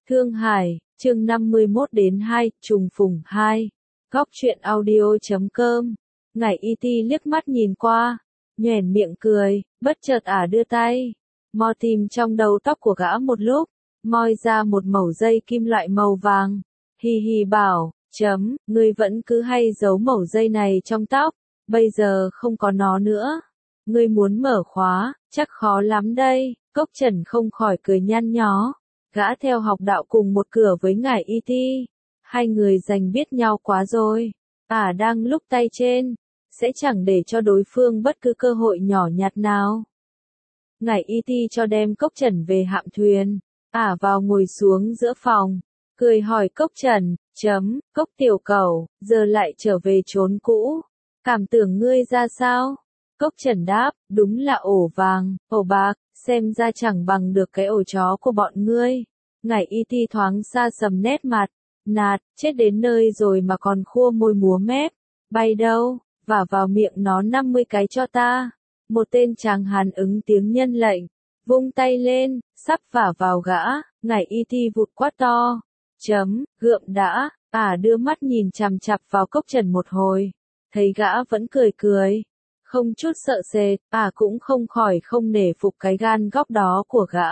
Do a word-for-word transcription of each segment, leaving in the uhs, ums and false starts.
Thương Hải, chương năm mươi mốt đến hai, trùng phùng hai. Góc truyện audio chấm com. Ngải Y Ti liếc mắt nhìn qua, nhoẻn miệng cười, bất chợt ả đưa tay, mò tìm trong đầu tóc của gã một lúc, moi ra một mẩu dây kim loại màu vàng. Hì hì bảo, chấm, ngươi vẫn cứ hay giấu mẩu dây này trong tóc, bây giờ không có nó nữa. Ngươi muốn mở khóa, chắc khó lắm đây. Cốc Trần không khỏi cười nhăn nhó. Gã theo học đạo cùng một cửa với Ngải Y Ti. Hai người dành biết nhau quá rồi. Ả đang lúc tay trên, sẽ chẳng để cho đối phương bất cứ cơ hội nhỏ nhặt nào. Ngải Y Ti cho đem Cốc Trần về hạm thuyền. Ả vào ngồi xuống giữa phòng, cười hỏi Cốc Trần, chấm, Cốc tiểu cẩu, giờ lại trở về chốn cũ. Cảm tưởng ngươi ra sao? Cốc Trần đáp, đúng là ổ vàng, ổ bạc, xem ra chẳng bằng được cái ổ chó của bọn ngươi. Ngải Y Ti thoáng xa sầm nét mặt, nạt, chết đến nơi rồi mà còn khua môi múa mép. Bay đâu, vả vào miệng nó năm mươi cái cho ta. Một tên tráng hán ứng tiếng nhân lệnh, vung tay lên, sắp vả vào gã. Ngải Y Ti vụt quát to, chấm, gượm đã. Ả đưa mắt nhìn chằm chằm vào Cốc Trần một hồi, thấy gã vẫn cười cười, không chút sợ sệt, Ả cũng không khỏi không nể phục cái gan góc đó của gã.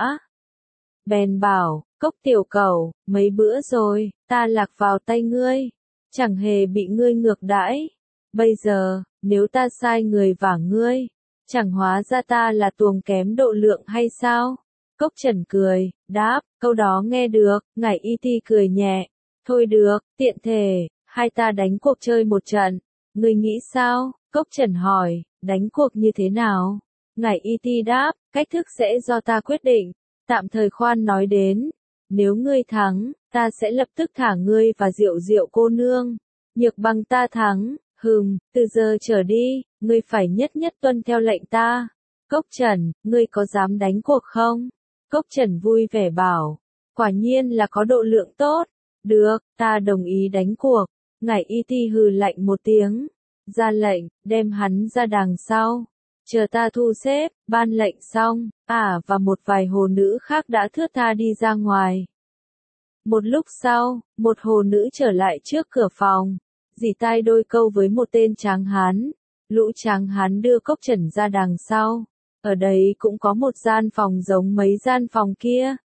Bèn bảo, Cốc tiểu cẩu, mấy bữa rồi, ta lạc vào tay ngươi, chẳng hề bị ngươi ngược đãi. Bây giờ, nếu ta sai người vả ngươi, chẳng hóa ra ta là tuồng kém độ lượng hay sao? Cốc Trần cười, đáp, câu đó nghe được. Ngải Y Ti cười nhẹ, thôi được, tiện thể, hai ta đánh cuộc chơi một trận, ngươi nghĩ sao? Cốc Trần hỏi, đánh cuộc như thế nào? Ngải Y Ti đáp, cách thức sẽ do ta quyết định, tạm thời khoan nói đến. Nếu ngươi thắng, ta sẽ lập tức thả ngươi và Diệu Diệu cô nương. Nhược bằng ta thắng, hừm, từ giờ trở đi, ngươi phải nhất nhất tuân theo lệnh ta. Cốc Trần, ngươi có dám đánh cuộc không? Cốc Trần vui vẻ bảo, quả nhiên là có độ lượng tốt. Được, ta đồng ý đánh cuộc. Ngải Y Ti hừ lạnh một tiếng, ra lệnh, đem hắn ra đằng sau. Chờ ta thu xếp, ban lệnh xong, Ả và một vài hồ nữ khác đã thướt tha đi ra ngoài. Một lúc sau, một hồ nữ trở lại trước cửa phòng, dì tai đôi câu với một tên tráng hán. Lũ tráng hán đưa Cốc Trần ra đằng sau. Ở đây cũng có một gian phòng giống mấy gian phòng kia.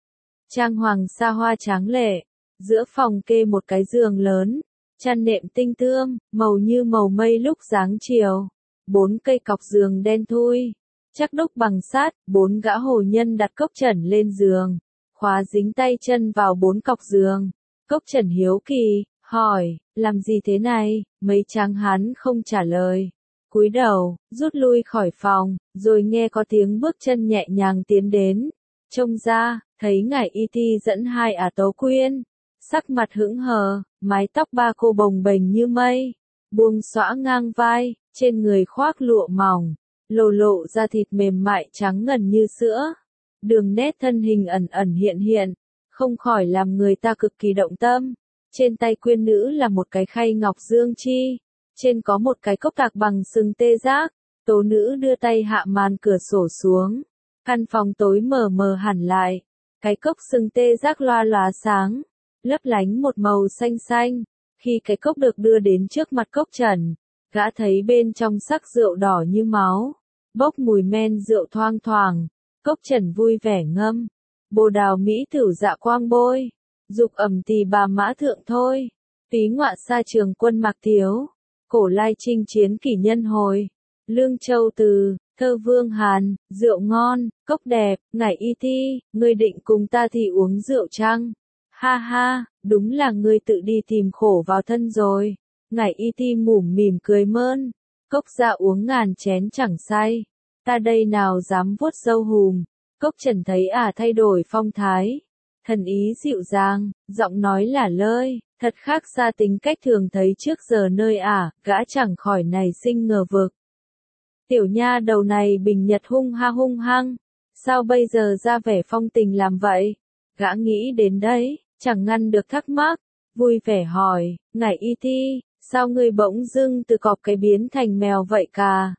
Trang hoàng xa hoa tráng lệ, giữa phòng kê một cái giường lớn, chăn nệm tinh tươm, màu như màu mây lúc dáng chiều. Bốn cây cọc giường đen thui, chắc đúc bằng sắt. Bốn gã hồ nhân đặt Cốc Trần lên giường, khóa dính tay chân vào bốn cọc giường. Cốc Trần hiếu kỳ, hỏi, làm gì thế này? Mấy tráng hán không trả lời, cúi đầu, rút lui khỏi phòng, rồi nghe có tiếng bước chân nhẹ nhàng tiến đến. Trông ra, thấy Ngải Y Ti dẫn hai ả tấu quyên, sắc mặt hững hờ, mái tóc ba cô bồng bềnh như mây, buông xõa ngang vai, trên người khoác lụa mỏng, lộ lộ da thịt mềm mại trắng ngần như sữa. Đường nét thân hình ẩn ẩn hiện hiện, không khỏi làm người ta cực kỳ động tâm. Trên tay quyên nữ là một cái khay ngọc dương chi, trên có một cái cốc tạc bằng sừng tê giác. Tố nữ đưa tay hạ màn cửa sổ xuống, căn phòng tối mờ mờ hẳn lại. Cái cốc sừng tê giác loa lóa sáng, lấp lánh một màu xanh xanh. Khi cái cốc được đưa đến trước mặt Cốc Trần, gã thấy bên trong sắc rượu đỏ như máu, bốc mùi men rượu thoang thoảng. Cốc Trần vui vẻ ngâm, bồ đào mỹ thử dạ quang bôi, dục ẩm tỳ bà mã thượng thôi. Phí ngọa xa trường quân mạc thiếu, cổ lai chinh chiến kỷ nhân hồi. Lương Châu từ, thơ Vương Hàn, rượu ngon, cốc đẹp. Ngải Y Ti, ngươi định cùng ta thì uống rượu chăng? Ha ha, đúng là ngươi tự đi tìm khổ vào thân rồi. Ngải Y Ti mủm mỉm cười mơn, cốc ra uống ngàn chén chẳng say, ta đây nào dám vuốt râu hùm. Cốc Trần thấy ả thay đổi phong thái, thần ý dịu dàng, giọng nói lả lơi, thật khác xa tính cách thường thấy trước giờ nơi ả. Gã chẳng khỏi nảy sinh ngờ vực. Tiểu nha đầu này bình nhật hung ha hung hăng, sao bây giờ ra vẻ phong tình làm vậy? Gã nghĩ đến đấy, chẳng ngăn được thắc mắc, vui vẻ hỏi, Ngải Y Ti, sao ngươi bỗng dưng từ cọp cái biến thành mèo vậy cà?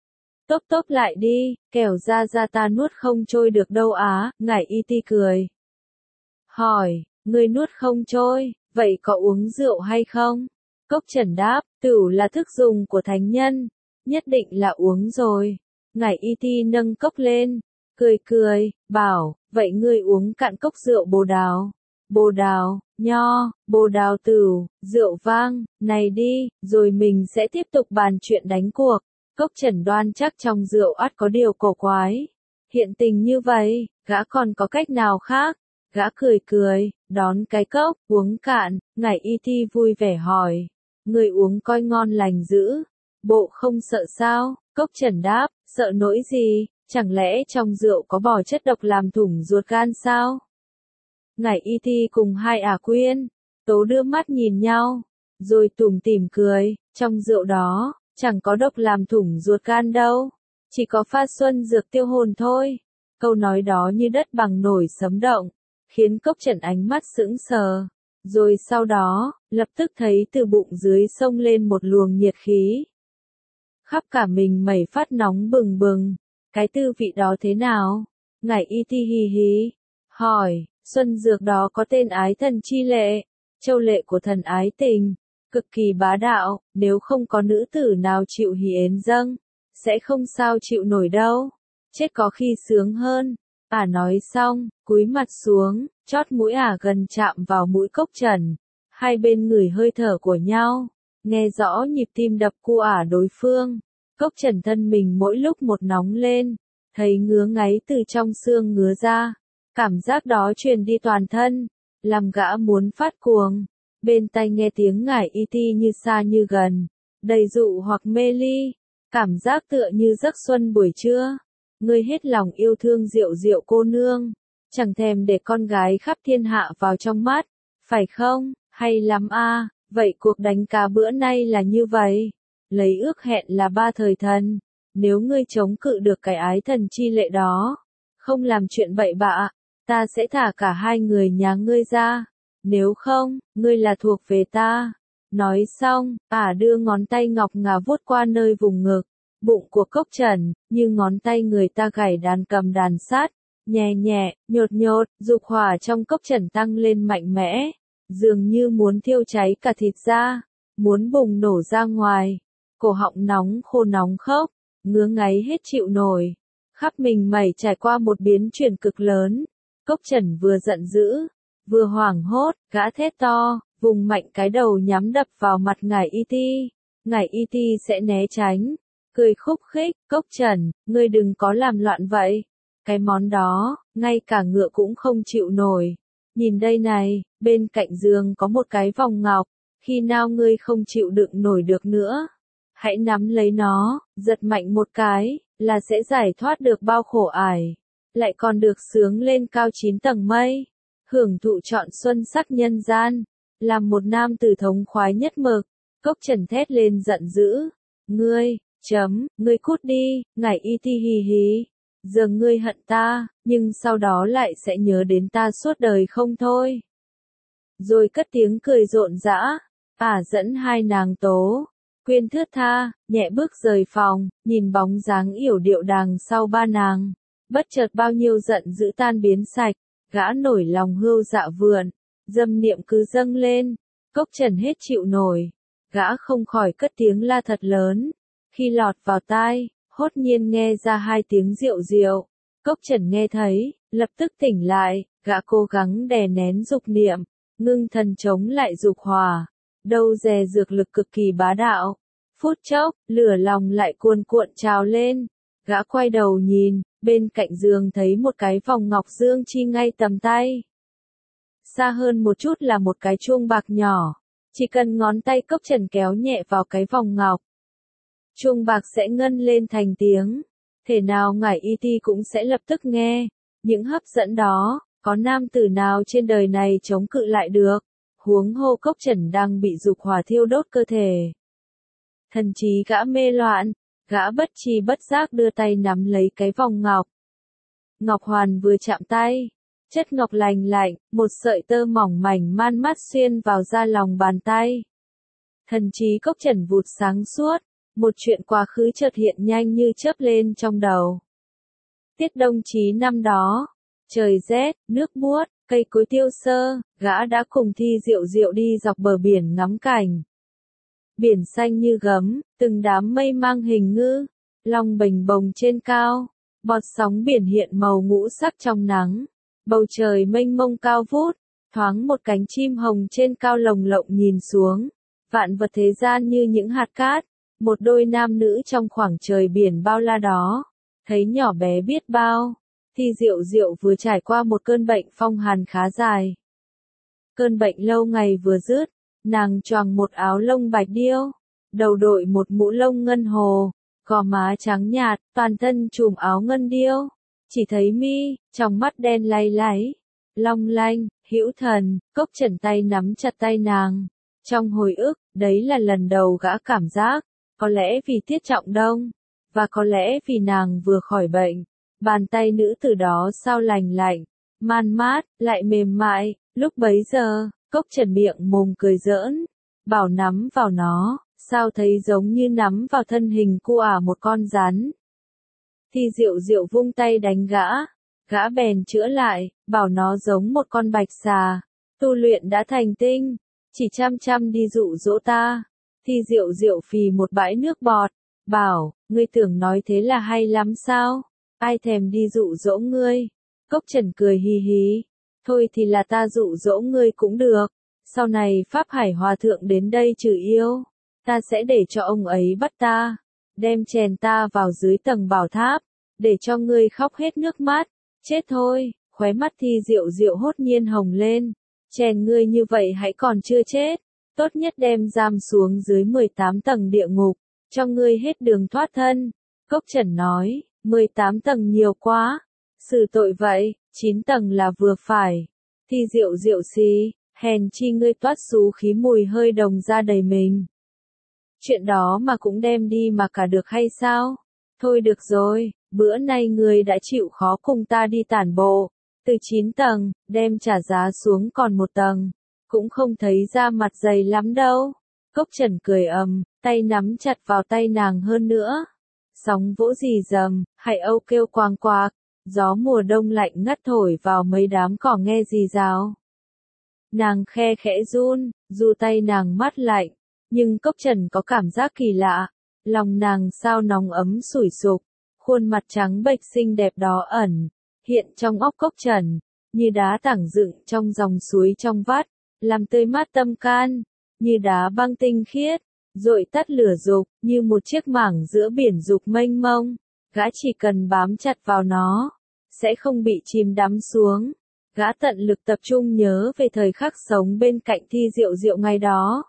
Tốp tốp lại đi, kẻo ra ra ta nuốt không trôi được đâu á. Ngải Y Ti cười, hỏi, ngươi nuốt không trôi, vậy có uống rượu hay không? Cốc Trần đáp, tửu là thức dùng của thánh nhân, nhất định là uống rồi. Ngải Y Ti nâng cốc lên, cười cười, bảo, vậy ngươi uống cạn cốc rượu bồ đào. Bồ đào, nho, bồ đào tửu, rượu vang, này đi, rồi mình sẽ tiếp tục bàn chuyện đánh cuộc. Cốc Trần đoan chắc trong rượu ắt có điều cổ quái. Hiện tình như vậy, gã còn có cách nào khác? Gã cười cười, đón cái cốc, uống cạn. Ngải Y Ti vui vẻ hỏi, người uống coi ngon lành dữ, bộ không sợ sao? Cốc Trần đáp, sợ nỗi gì, chẳng lẽ trong rượu có bỏ chất độc làm thủng ruột gan sao? Ngải Y Ti cùng hai ả quyên, tố đưa mắt nhìn nhau, rồi tủm tỉm cười, trong rượu đó, chẳng có độc làm thủng ruột gan đâu, chỉ có pha xuân dược tiêu hồn thôi. Câu nói đó như đất bằng nổi sấm động, khiến Cốc Trần ánh mắt sững sờ, rồi sau đó, lập tức thấy từ bụng dưới xông lên một luồng nhiệt khí. Khắp cả mình mẩy phát nóng bừng bừng, cái tư vị đó thế nào? Ngải Y Ti hì hì, hỏi, xuân dược đó có tên ái thần chi lệ, châu lệ của thần ái tình, cực kỳ bá đạo, nếu không có nữ tử nào chịu hiến dâng, sẽ không sao chịu nổi đâu, chết có khi sướng hơn. Ả nói xong, cúi mặt xuống, chót mũi ả gần chạm vào mũi Cốc Trần, hai bên ngửi hơi thở của nhau, nghe rõ nhịp tim đập của ả đối phương. Cốc Trần thân mình mỗi lúc một nóng lên, thấy ngứa ngáy từ trong xương ngứa ra, cảm giác đó truyền đi toàn thân, làm gã muốn phát cuồng. Bên tai nghe tiếng Ngải Y Ti như xa như gần, đầy dụ hoặc mê ly, cảm giác tựa như giấc xuân buổi trưa. Ngươi hết lòng yêu thương Diệu Diệu cô nương, chẳng thèm để con gái khắp thiên hạ vào trong mắt, phải không? Hay lắm a, vậy cuộc đánh cá bữa nay là như vậy. Lấy ước hẹn là ba thời thần, nếu ngươi chống cự được cái ái thần chi lệ đó, không làm chuyện bậy bạ, ta sẽ thả cả hai người nhà ngươi ra, nếu không, ngươi là thuộc về ta. Nói xong, ả đưa ngón tay ngọc ngà vuốt qua nơi vùng ngực, bụng của Cốc Trần, như ngón tay người ta gảy đàn cầm đàn sát, nhẹ nhẹ, nhột nhột, dục hỏa trong Cốc Trần tăng lên mạnh mẽ, dường như muốn thiêu cháy cả thịt ra, muốn bùng nổ ra ngoài. Cổ họng nóng khô nóng khốc, ngứa ngáy hết chịu nổi, khắp mình mẩy trải qua một biến chuyển cực lớn. Cốc Trần vừa giận dữ, vừa hoảng hốt, gã thét to, vùng mạnh cái đầu nhắm đập vào mặt Ngải Y Ti. Ngải Y Ti sẽ né tránh, cười khúc khích, Cốc Trần, ngươi đừng có làm loạn vậy. Cái món đó, ngay cả ngựa cũng không chịu nổi. Nhìn đây này, bên cạnh giường có một cái vòng ngọc, khi nào ngươi không chịu đựng nổi được nữa, hãy nắm lấy nó, giật mạnh một cái, là sẽ giải thoát được bao khổ ải, lại còn được sướng lên cao chín tầng mây, hưởng thụ trọn xuân sắc nhân gian, làm một nam tử thống khoái nhất mực. Cốc Trần thét lên giận dữ, ngươi, chấm, ngươi cút đi. Ngải Y Ti hì hì, giờ ngươi hận ta, nhưng sau đó lại sẽ nhớ đến ta suốt đời không thôi. Rồi cất tiếng cười rộn rã, ả dẫn hai nàng Tố, Quyên thướt tha, nhẹ bước rời phòng, nhìn bóng dáng yểu điệu đằng sau ba nàng, bất chợt bao nhiêu giận dữ tan biến sạch, gã nổi lòng hươu dạ vượn, dâm niệm cứ dâng lên. Cốc Trần hết chịu nổi, gã không khỏi cất tiếng la thật lớn, khi lọt vào tai, hốt nhiên nghe ra hai tiếng Diệu Diệu. Cốc Trần nghe thấy, lập tức tỉnh lại, gã cố gắng đè nén dục niệm, ngưng thần chống lại dục hỏa, đâu dè dược lực cực kỳ bá đạo. Phút chốc, lửa lòng lại cuồn cuộn trào lên, gã quay đầu nhìn, bên cạnh giường thấy một cái vòng ngọc dương chi ngay tầm tay. Xa hơn một chút là một cái chuông bạc nhỏ, chỉ cần ngón tay Cốc Trần kéo nhẹ vào cái vòng ngọc, chuông bạc sẽ ngân lên thành tiếng, thể nào Ngải Y Ti cũng sẽ lập tức nghe. Những hấp dẫn đó, có nam tử nào trên đời này chống cự lại được, huống hồ Cốc Trần đang bị dục hỏa thiêu đốt cơ thể. Thần trí gã mê loạn, gã bất tri bất giác đưa tay nắm lấy cái vòng ngọc. Ngọc hoàn vừa chạm tay, chất ngọc lành lạnh, một sợi tơ mỏng mảnh man mát xuyên vào da lòng bàn tay. Thần trí Cốc Trần vụt sáng suốt, một chuyện quá khứ chợt hiện nhanh như chớp lên trong đầu. Tiết Đông Chí năm đó, Trời rét, nước buốt, cây cối tiêu sơ, gã đã cùng Thi Diệu Diệu đi dọc bờ biển ngắm cảnh. Biển xanh như gấm, từng đám mây mang hình ngư, long bềnh bồng trên cao, bọt sóng biển hiện màu ngũ sắc trong nắng. Bầu trời mênh mông cao vút, thoáng một cánh chim hồng trên cao lồng lộng nhìn xuống. Vạn vật thế gian như những hạt cát, một đôi nam nữ trong khoảng trời biển bao la đó, thấy nhỏ bé biết bao. Thi Diệu Diệu vừa trải qua một cơn bệnh phong hàn khá dài. Cơn bệnh lâu ngày vừa dứt, nàng choàng một áo lông bạch điêu, đầu đội một mũ lông ngân hồ, gò má trắng nhạt, toàn thân trùm áo ngân điêu, chỉ thấy mi, trong mắt đen lay láy, long lanh, hữu thần. Cốc Trần tay nắm chặt tay nàng. Trong hồi ức, đấy là lần đầu gã cảm giác, có lẽ vì Tiết Trọng Đông, và có lẽ vì nàng vừa khỏi bệnh, bàn tay nữ tử đó sao lành lạnh, man mát, lại mềm mại. Lúc bấy giờ, Cốc Trần miệng mồm cười giỡn, bảo nắm vào nó, sao thấy giống như nắm vào thân hình cu ả một con rắn. Thi Diệu Diệu vung tay đánh gã, gã bèn chữa lại, bảo nó giống một con bạch xà, tu luyện đã thành tinh, chỉ chăm chăm đi dụ dỗ ta. Thi Diệu Diệu phì một bãi nước bọt, bảo, ngươi tưởng nói thế là hay lắm sao? Ai thèm đi dụ dỗ ngươi? Cốc Trần cười hì hì, thôi thì là ta dụ dỗ ngươi cũng được, sau này Pháp Hải Hòa Thượng đến đây trừ yêu, ta sẽ để cho ông ấy bắt ta, đem chèn ta vào dưới tầng bảo tháp, để cho ngươi khóc hết nước mắt, chết thôi. Khóe mắt Thi Diệu Diệu hốt nhiên hồng lên, chèn ngươi như vậy hãy còn chưa chết, tốt nhất đem giam xuống dưới mười tám tầng địa ngục, cho ngươi hết đường thoát thân. Cốc Trần nói, mười tám tầng nhiều quá, xử tội vậy, chín tầng là vừa phải. Thi Diệu Diệu xí, hèn chi ngươi toát xú khí mùi hơi đồng ra đầy mình. Chuyện đó mà cũng đem đi mà cả được hay sao? Thôi được rồi, bữa nay ngươi đã chịu khó cùng ta đi tản bộ, từ chín tầng, đem trả giá xuống còn một tầng, cũng không thấy da mặt dày lắm đâu. Cốc Trần cười ầm, tay nắm chặt vào tay nàng hơn nữa. Sóng vỗ rì rầm, hải âu kêu quang quạc, gió mùa đông lạnh ngắt thổi vào mấy đám cỏ nghe rì rào. Nàng khe khẽ run, dù tay nàng mát lạnh, nhưng Cốc Trần có cảm giác kỳ lạ, lòng nàng sao nóng ấm sủi sục, khuôn mặt trắng bệch xinh đẹp đó ẩn hiện trong óc Cốc Trần, như đá tảng dựng trong dòng suối trong vắt, làm tươi mát tâm can, như đá băng tinh khiết, dội tắt lửa dục, như một chiếc mảng giữa biển dục mênh mông, gã chỉ cần bám chặt vào nó, sẽ không bị chìm đắm xuống. Gã tận lực tập trung nhớ về thời khắc sống bên cạnh Thi Diệu Diệu ngày đó.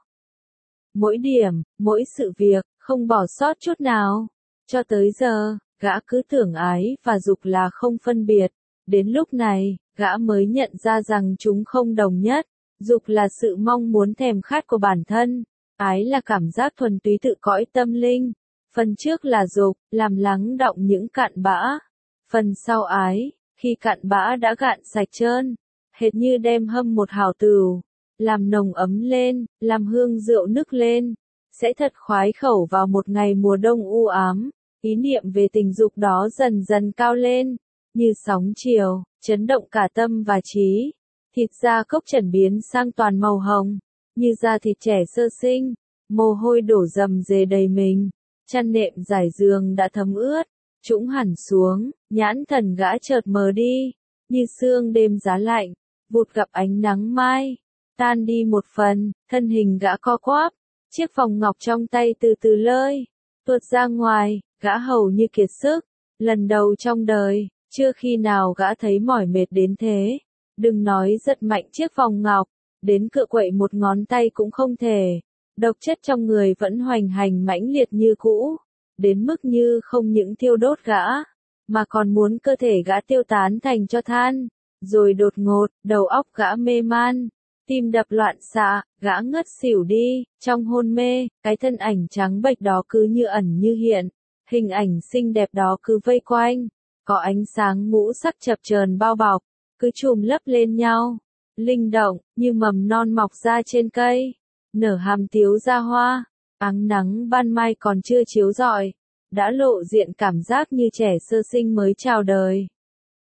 Mỗi điểm, mỗi sự việc, không bỏ sót chút nào. Cho tới giờ, gã cứ tưởng ái và dục là không phân biệt. Đến lúc này, gã mới nhận ra rằng chúng không đồng nhất. Dục là sự mong muốn thèm khát của bản thân. Ái là cảm giác thuần túy tự cõi tâm linh. Phần trước là dục, làm lắng đọng những cặn bã. Phần sau ái, khi cặn bã đã gạn sạch trơn, hệt như đem hâm một hào tửu, làm nồng ấm lên, làm hương rượu nức lên, sẽ thật khoái khẩu vào một ngày mùa đông u ám. Ý niệm về tình dục đó dần dần cao lên, như sóng chiều, chấn động cả tâm và trí. Thịt da Cốc Trần biến sang toàn màu hồng, như da thịt trẻ sơ sinh, mồ hôi đổ rầm rề đầy mình, chăn nệm trải giường đã thấm ướt, trũng hẳn xuống, nhãn thần gã chợt mờ đi, như sương đêm giá lạnh, vụt gặp ánh nắng mai, tan đi một phần, thân hình gã co quắp, chiếc vòng ngọc trong tay từ từ lơi, tuột ra ngoài, gã hầu như kiệt sức, lần đầu trong đời, chưa khi nào gã thấy mỏi mệt đến thế, đừng nói giật mạnh chiếc vòng ngọc, đến cựa quậy một ngón tay cũng không thể, độc chất trong người vẫn hoành hành mãnh liệt như cũ. Đến mức như không những thiêu đốt gã, mà còn muốn cơ thể gã tiêu tán thành cho than, rồi đột ngột, đầu óc gã mê man, tim đập loạn xạ, gã ngất xỉu đi, trong hôn mê, cái thân ảnh trắng bệch đó cứ như ẩn như hiện, hình ảnh xinh đẹp đó cứ vây quanh, có ánh sáng ngũ sắc chập chờn bao bọc, cứ chùm lấp lên nhau, linh động, như mầm non mọc ra trên cây, nở hàm tiếu ra hoa. Áng nắng ban mai còn chưa chiếu rọi, đã lộ diện cảm giác như trẻ sơ sinh mới chào đời.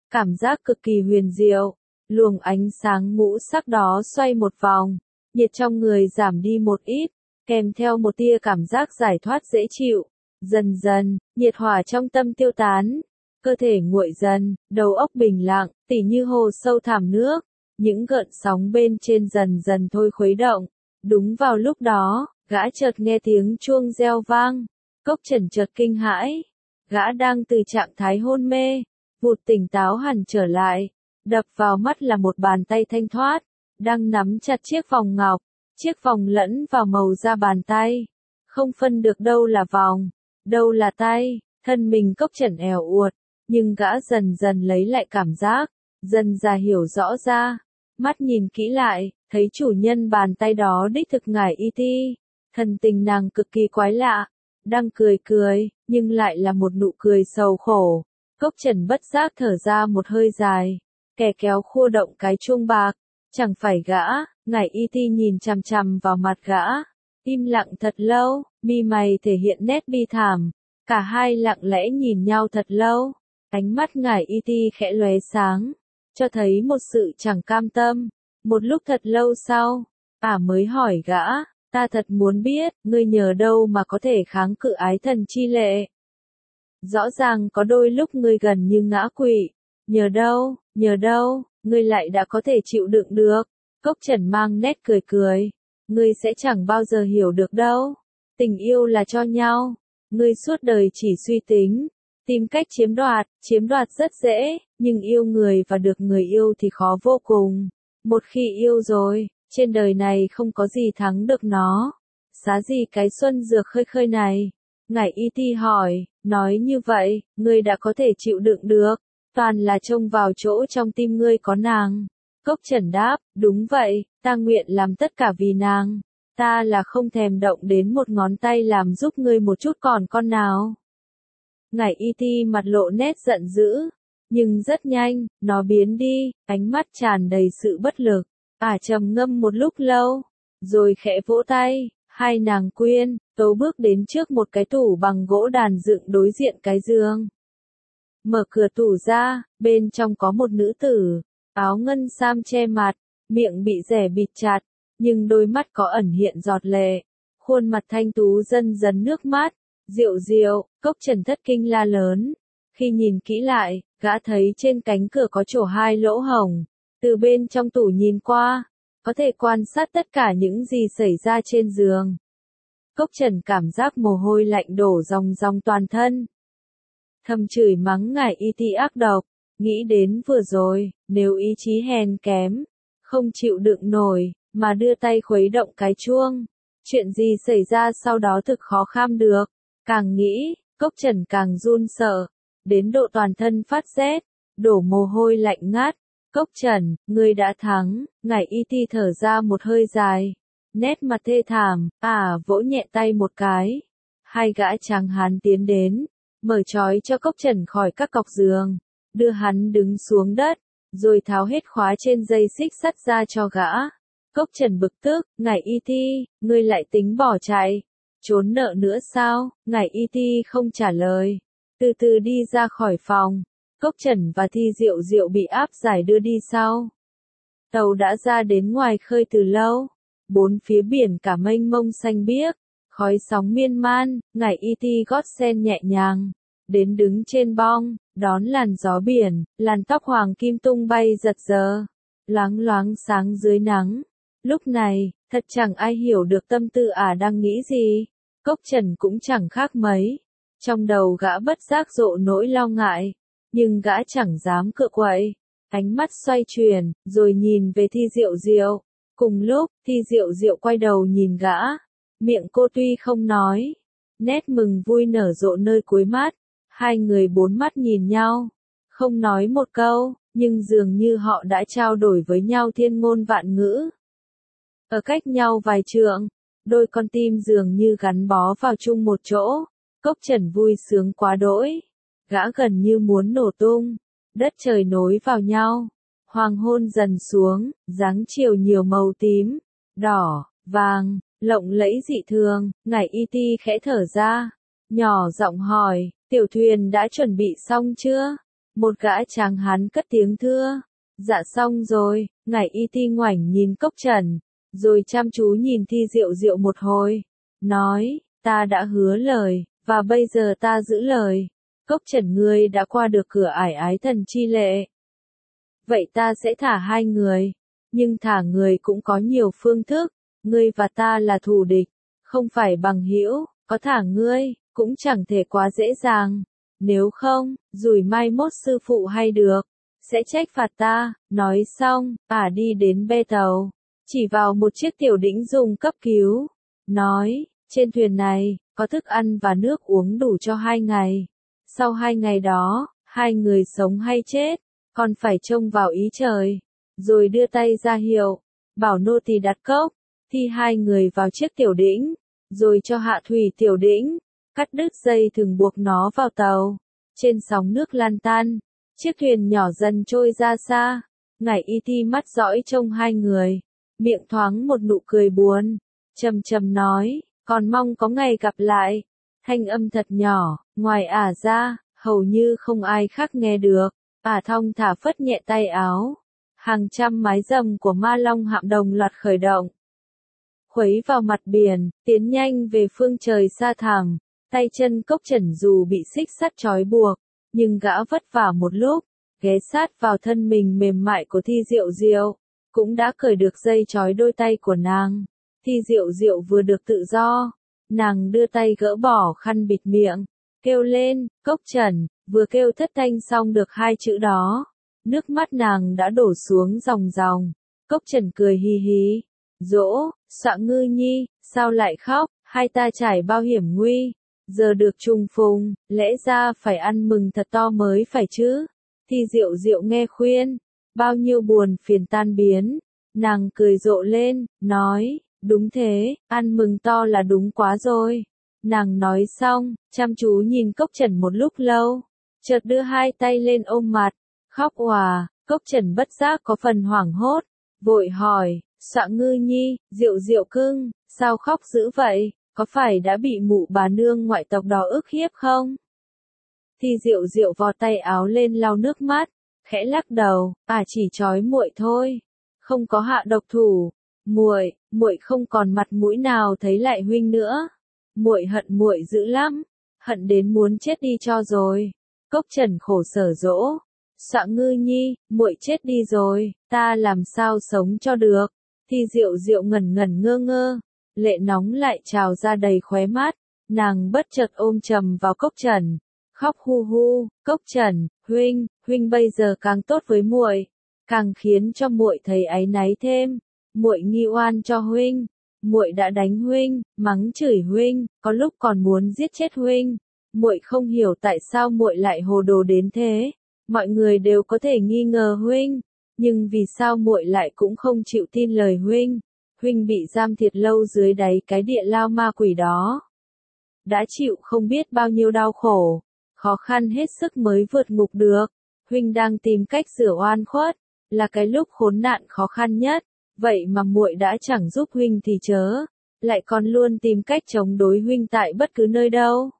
cảm giác cực kỳ huyền diệu. Luồng ánh sáng ngũ sắc đó xoay một vòng, nhiệt trong người giảm đi một ít, kèm theo một tia cảm giác giải thoát dễ chịu. Dần dần, nhiệt hỏa trong tâm tiêu tán, cơ thể nguội dần, đầu óc bình lặng, tỉ như hồ sâu thảm nước, những gợn sóng bên trên dần dần thôi khuấy động. Đúng vào lúc đó, gã chợt nghe tiếng chuông reo vang, Cốc Trần chợt kinh hãi, gã đang từ trạng thái hôn mê, vụt tỉnh táo hẳn trở lại, đập vào mắt là một bàn tay thanh thoát, đang nắm chặt chiếc vòng ngọc, chiếc vòng lẫn vào màu da bàn tay, không phân được đâu là vòng, đâu là tay, thân mình Cốc Trần èo uột, nhưng gã dần dần lấy lại cảm giác, dần ra hiểu rõ ra, mắt nhìn kỹ lại, thấy chủ nhân bàn tay đó đích thực ngải y ti, thần tình nàng cực kỳ quái lạ, đang cười cười, nhưng lại là một nụ cười sầu khổ. Cốc Trần bất giác thở ra một hơi dài, kẻ kéo khua động cái chuông bạc, chẳng phải gã, ngải y ti nhìn chằm chằm vào mặt gã, im lặng thật lâu, mi mày thể hiện nét bi thảm, cả hai lặng lẽ nhìn nhau thật lâu, ánh mắt ngải y ti khẽ lóe sáng, cho thấy một sự chẳng cam tâm. Một lúc thật lâu sau, ả mới hỏi gã, ta thật muốn biết, ngươi nhờ đâu mà có thể kháng cự ái thần chi lệ. Rõ ràng có đôi lúc ngươi gần như ngã quỵ, nhờ đâu, nhờ đâu, ngươi lại đã có thể chịu đựng được. Cốc Trần mang nét cười cười, ngươi sẽ chẳng bao giờ hiểu được đâu. Tình yêu là cho nhau, ngươi suốt đời chỉ suy tính, tìm cách chiếm đoạt, chiếm đoạt rất dễ, nhưng yêu người và được người yêu thì khó vô cùng. Một khi yêu rồi, trên đời này không có gì thắng được nó. Xá gì cái xuân dược khơi khơi này? Ngải y ti hỏi, nói như vậy, ngươi đã có thể chịu đựng được, toàn là trông vào chỗ trong tim ngươi có nàng. Cốc Trần đáp, đúng vậy, ta nguyện làm tất cả vì nàng. Ta là không thèm động đến một ngón tay làm giúp ngươi một chút còn con nào. Ngải y ti mặt lộ nét giận dữ, nhưng rất nhanh, nó biến đi, ánh mắt tràn đầy sự bất lực. Ả trầm ngâm một lúc lâu, rồi khẽ vỗ tay, hai nàng quyên, tấu bước đến trước một cái tủ bằng gỗ đàn dựng đối diện cái giường. Mở cửa tủ ra, bên trong có một nữ tử, áo ngân sam che mặt, miệng bị rẻ bịt chặt, nhưng đôi mắt có ẩn hiện giọt lệ, khuôn mặt thanh tú dần dần nước mắt, Diệu Diệu. Cốc Trần thất kinh la lớn. Khi nhìn kỹ lại, gã thấy trên cánh cửa có chỗ hai lỗ hổng, từ bên trong tủ nhìn qua, có thể quan sát tất cả những gì xảy ra trên giường. Cốc Trần cảm giác mồ hôi lạnh đổ ròng ròng toàn thân. Thầm chửi mắng ngải y ti ác độc, nghĩ đến vừa rồi, nếu ý chí hèn kém, không chịu đựng nổi, mà đưa tay khuấy động cái chuông, chuyện gì xảy ra sau đó thực khó kham được. Càng nghĩ, Cốc Trần càng run sợ, đến độ toàn thân phát rét, đổ mồ hôi lạnh ngắt. Cốc Trần, ngươi đã thắng, ngải y ti thở ra một hơi dài, nét mặt thê thảm, à vỗ nhẹ tay một cái. Hai gã tráng hán tiến đến, mở trói cho Cốc Trần khỏi các cọc giường, đưa hắn đứng xuống đất, rồi tháo hết khóa trên dây xích sắt ra cho gã. Cốc Trần bực tức, ngải y ti, ngươi lại tính bỏ chạy, trốn nợ nữa sao? Ngải y ti không trả lời, từ từ đi ra khỏi phòng. Cốc Trần và Thi Diệu Diệu bị áp giải đưa đi sau. Tàu đã ra đến ngoài khơi từ lâu, bốn phía biển cả mênh mông xanh biếc, khói sóng miên man, ngải y ti gót sen nhẹ nhàng, đến đứng trên bong, đón làn gió biển, làn tóc hoàng kim tung bay giật giơ, loáng loáng sáng dưới nắng. Lúc này, thật chẳng ai hiểu được tâm tư ả đang nghĩ gì, Cốc Trần cũng chẳng khác mấy. Trong đầu gã bất giác rộ nỗi lo ngại, nhưng gã chẳng dám cựa quậy, ánh mắt xoay chuyển, rồi nhìn về Thi Diệu Diệu. Cùng lúc, Thi Diệu Diệu quay đầu nhìn gã, miệng cô tuy không nói, nét mừng vui nở rộ nơi cuối mắt, hai người bốn mắt nhìn nhau, không nói một câu, nhưng dường như họ đã trao đổi với nhau thiên ngôn vạn ngữ. Ở cách nhau vài trượng, đôi con tim dường như gắn bó vào chung một chỗ. Cốc Trần vui sướng quá đỗi, gã gần như muốn nổ tung, đất trời nối vào nhau, hoàng hôn dần xuống, dáng chiều nhiều màu tím, đỏ, vàng, lộng lẫy dị thường. Ngải y ti khẽ thở ra, nhỏ giọng hỏi, tiểu thuyền đã chuẩn bị xong chưa? Một gã tráng hán cất tiếng thưa. Dạ xong rồi, ngải y ti ngoảnh nhìn Cốc Trần, rồi chăm chú nhìn Thi Diệu Diệu một hồi, nói, ta đã hứa lời, và bây giờ ta giữ lời. Cốc Trần ngươi đã qua được cửa ải ái thần chi lệ. Vậy ta sẽ thả hai người, nhưng thả người cũng có nhiều phương thức, ngươi và ta là thù địch, không phải bằng hữu, có thả ngươi, cũng chẳng thể quá dễ dàng. Nếu không, rủi mai mốt sư phụ hay được, sẽ trách phạt ta. Nói xong, ả đi đến be tàu, chỉ vào một chiếc tiểu đĩnh dùng cấp cứu, nói, trên thuyền này, có thức ăn và nước uống đủ cho hai ngày. Sau hai ngày đó, hai người sống hay chết, còn phải trông vào ý trời. Rồi đưa tay ra hiệu, bảo nô tỳ đặt cốc, thi hai người vào chiếc tiểu đĩnh, rồi cho hạ thủy tiểu đĩnh, cắt đứt dây thừng buộc nó vào tàu. Trên sóng nước lan tan, chiếc thuyền nhỏ dần trôi ra xa. Ngải y ti mắt dõi trông hai người, miệng thoáng một nụ cười buồn, trầm trầm nói, còn mong có ngày gặp lại. Thanh âm thật nhỏ, ngoài ả ra, hầu như không ai khác nghe được. Ả thong thả phất nhẹ tay áo, hàng trăm mái rầm của Ma Long hạm đồng loạt khởi động, khuấy vào mặt biển, tiến nhanh về phương trời xa thẳm. Tay chân Cốc Trần dù bị xích sắt trói buộc, nhưng gã vất vả một lúc, ghé sát vào thân mình mềm mại của Thi Diệu Diệu, cũng đã cởi được dây trói đôi tay của nàng. Thi Diệu Diệu vừa được tự do, nàng đưa tay gỡ bỏ khăn bịt miệng, kêu lên, Cốc Trần, vừa kêu thất thanh xong được hai chữ đó, nước mắt nàng đã đổ xuống ròng ròng. Cốc Trần cười hì hì, dỗ, Xọa Ngư Nhi, sao lại khóc, hai ta trải bao hiểm nguy, giờ được trùng phùng, lẽ ra phải ăn mừng thật to mới phải chứ. Thi Diệu Diệu nghe khuyên, bao nhiêu buồn phiền tan biến, nàng cười rộ lên, nói, đúng thế, ăn mừng to là đúng quá rồi. Nàng nói xong, chăm chú nhìn Cốc Trần một lúc lâu, chợt đưa hai tay lên ôm mặt, khóc òa. Cốc Trần bất giác có phần hoảng hốt, vội hỏi, Xọa Ngư Nhi, Diệu Diệu cưng, sao khóc dữ vậy, có phải đã bị mụ bà nương ngoại tộc đó ức hiếp không? Thi Diệu Diệu vò tay áo lên lau nước mắt, khẽ lắc đầu, à chỉ trói muội thôi, không có hạ độc thủ. Muội, muội không còn mặt mũi nào thấy lại huynh nữa. Muội hận muội dữ lắm, hận đến muốn chết đi cho rồi. Cốc Trần khổ sở dỗ, Xọa Ngư Nhi, muội chết đi rồi, ta làm sao sống cho được. Thi Diệu Diệu ngẩn ngẩn ngơ ngơ, lệ nóng lại trào ra đầy khóe mắt, nàng bất chợt ôm chầm vào Cốc Trần, khóc hu hu. Cốc Trần, huynh, huynh bây giờ càng tốt với muội, càng khiến cho muội thấy áy náy thêm. Muội nghi oan cho huynh, muội đã đánh huynh, mắng chửi huynh, có lúc còn muốn giết chết huynh. Muội không hiểu tại sao muội lại hồ đồ đến thế. Mọi người đều có thể nghi ngờ huynh, nhưng vì sao muội lại cũng không chịu tin lời huynh? Huynh bị giam thiệt lâu dưới đáy cái địa lao ma quỷ đó, đã chịu không biết bao nhiêu đau khổ, khó khăn hết sức mới vượt ngục được. Huynh đang tìm cách rửa oan khuất, là cái lúc khốn nạn khó khăn nhất, vậy mà muội đã chẳng giúp huynh thì chớ, lại còn luôn tìm cách chống đối huynh tại bất cứ nơi đâu.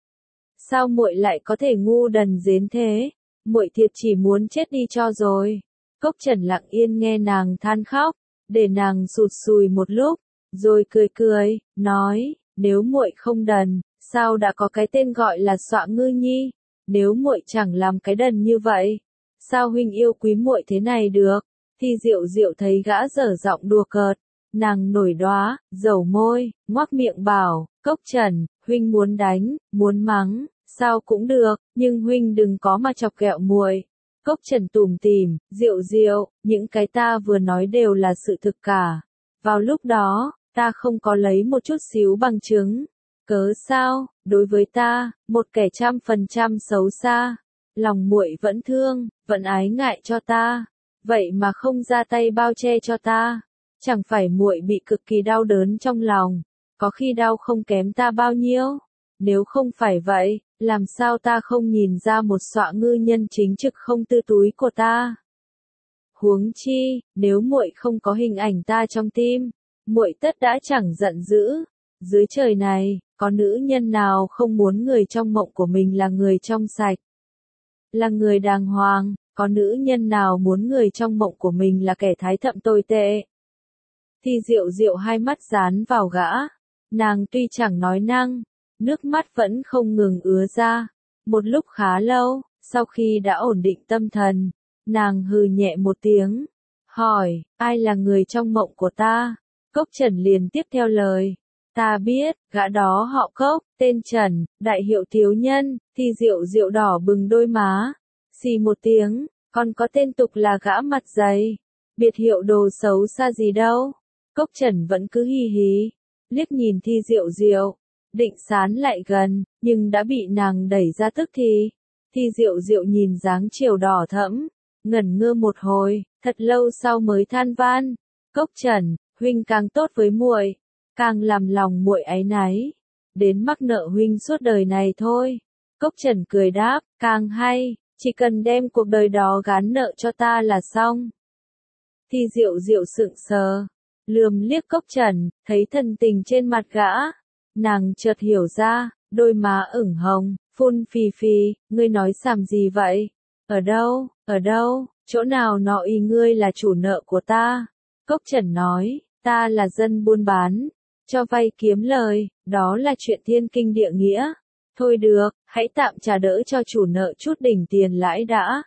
Sao muội lại có thể ngu đần đến thế? Muội thiệt chỉ muốn chết đi cho rồi. Cốc Trần lặng yên nghe nàng than khóc, để nàng sụt sùi một lúc, rồi cười cười, nói, nếu muội không đần, sao đã có cái tên gọi là Xọa Ngư Nhi? Nếu muội chẳng làm cái đần như vậy, sao huynh yêu quý muội thế này được? Thi Diệu Diệu thấy gã dở giọng đùa cợt, nàng nổi đoá, dầu môi, ngoác miệng bảo, Cốc Trần, huynh muốn đánh, muốn mắng, sao cũng được, nhưng huynh đừng có mà chọc ghẹo muội. Cốc Trần tủm tỉm, Diệu Diệu, những cái ta vừa nói đều là sự thực cả. Vào lúc đó, ta không có lấy một chút xíu bằng chứng. Cớ sao, đối với ta, một kẻ trăm phần trăm xấu xa, lòng muội vẫn thương, vẫn ái ngại cho ta, vậy mà không ra tay bao che cho ta. Chẳng phải muội bị cực kỳ đau đớn trong lòng, có khi đau không kém ta bao nhiêu. Nếu không phải vậy, làm sao ta không nhìn ra một Xọa Ngư nhân chính trực không tư túi của ta? Huống chi, nếu muội không có hình ảnh ta trong tim, muội tất đã chẳng giận dữ. Dưới trời này, có nữ nhân nào không muốn người trong mộng của mình là người trong sạch? là người đàng hoàng, có nữ nhân nào muốn người trong mộng của mình là kẻ thái thậm tồi tệ. Thi Diệu Diệu hai mắt dán vào gã, nàng tuy chẳng nói năng, nước mắt vẫn không ngừng ứa ra. Một lúc khá lâu, sau khi đã ổn định tâm thần, nàng hừ nhẹ một tiếng, hỏi, ai là người trong mộng của ta? Cốc Trần liền tiếp theo lời, ta biết, gã đó họ Cốc, tên Trần, đại hiệu thiếu nhân. Thi Diệu Diệu đỏ bừng đôi má, xì một tiếng, còn có tên tục là gã mặt dày, biệt hiệu đồ xấu xa gì đâu. Cốc Trần vẫn cứ hì hí, liếc nhìn Thi Diệu Diệu, định sán lại gần, nhưng đã bị nàng đẩy ra tức thì. Thi Diệu Diệu nhìn dáng chiều đỏ thẫm, ngẩn ngơ một hồi, thật lâu sau mới than van, Cốc Trần, huynh càng tốt với muội, càng làm lòng muội áy náy, đến mắc nợ huynh suốt đời này thôi. Cốc Trần cười đáp, càng hay, chỉ cần đem cuộc đời đó gán nợ cho ta là xong. Thi Diệu Diệu sững sờ, lườm liếc Cốc Trần, thấy thần tình trên mặt gã, nàng chợt hiểu ra, đôi má ửng hồng, phun phì phì, ngươi nói xàm gì vậy? Ở đâu, ở đâu, chỗ nào nọ y ngươi là chủ nợ của ta? Cốc Trần nói, ta là dân buôn bán, cho vay kiếm lời, đó là chuyện thiên kinh địa nghĩa. Thôi được, hãy tạm trả đỡ cho chủ nợ chút đỉnh tiền lãi đã.